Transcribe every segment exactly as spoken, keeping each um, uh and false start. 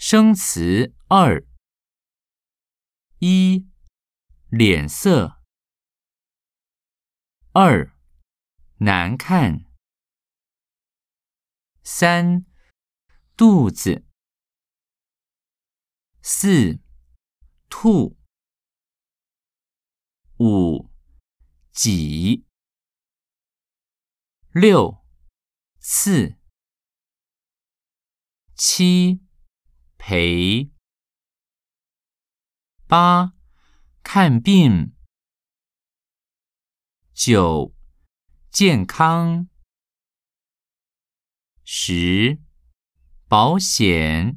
生词二：一、脸色；二、难看；三、肚子；四、吐；五、挤；六、刺；七、陪；八、看病；九、健康；十、保险；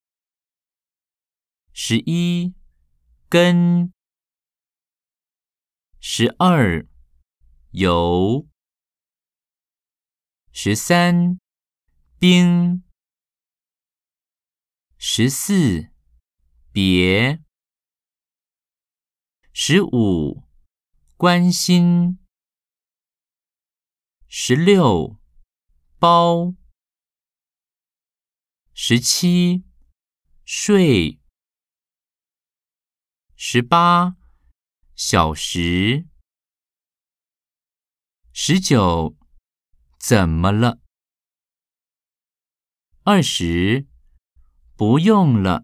十一、跟；十二、油；十三、冰；十四、别；十五、关心；十六、包；十七、睡；十八、小时；十九、怎么了？二十、不用了；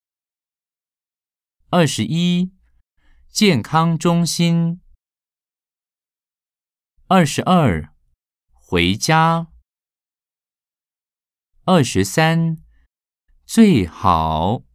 二十一、健康中心；二十二、回家；二十三、最好；